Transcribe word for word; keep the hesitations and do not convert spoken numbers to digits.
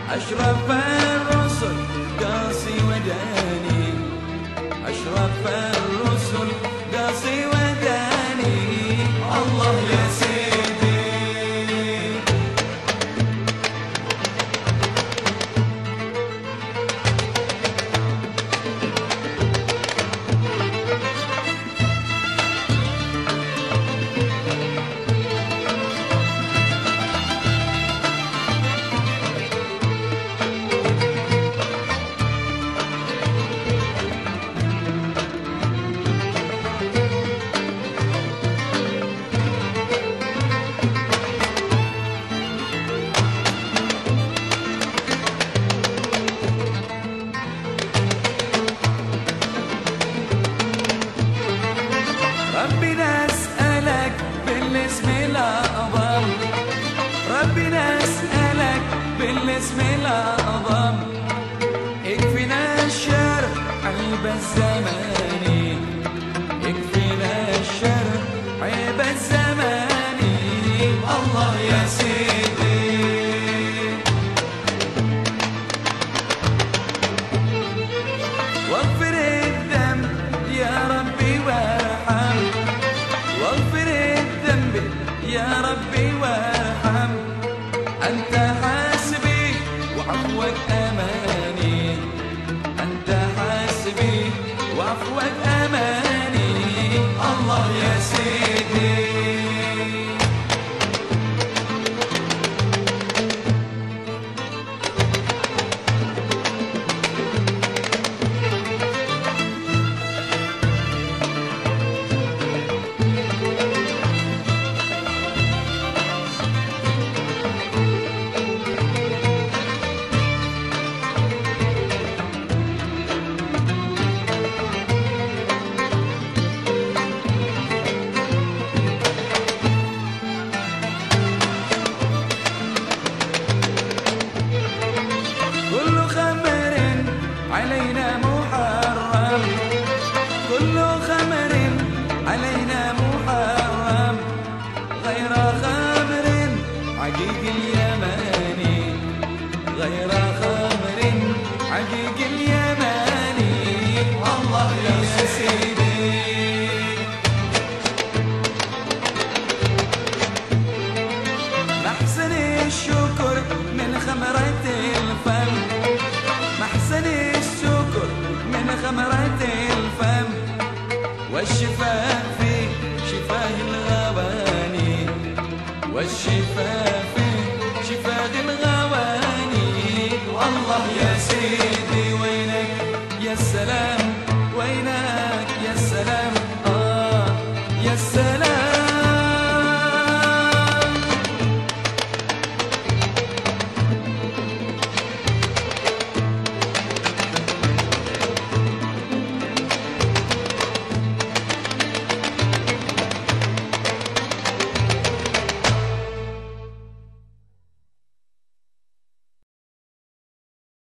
أشرف الرسل قاصي وداني، أشرف الرسل قاصي وداني. الله يا سيدي ربي نسألك بالاسم الأعظم، ربي نسألك بالاسم الأعظم، اكفنا الشر عيب الزمان، اكفنا الشر عيب الزمان. الله يا سيدي واغفر الذنب يا ربي وارحم، واغفر الذنب يا ربي وارحم. أنت حاسبي وعفوك أماني، أنت حاسبي وعفوك أماني. الله يا سيدي علينا محرم، كل خمر علينا محرم، غير خمر عقيق اليماني، غير خمر عقيق اليماني.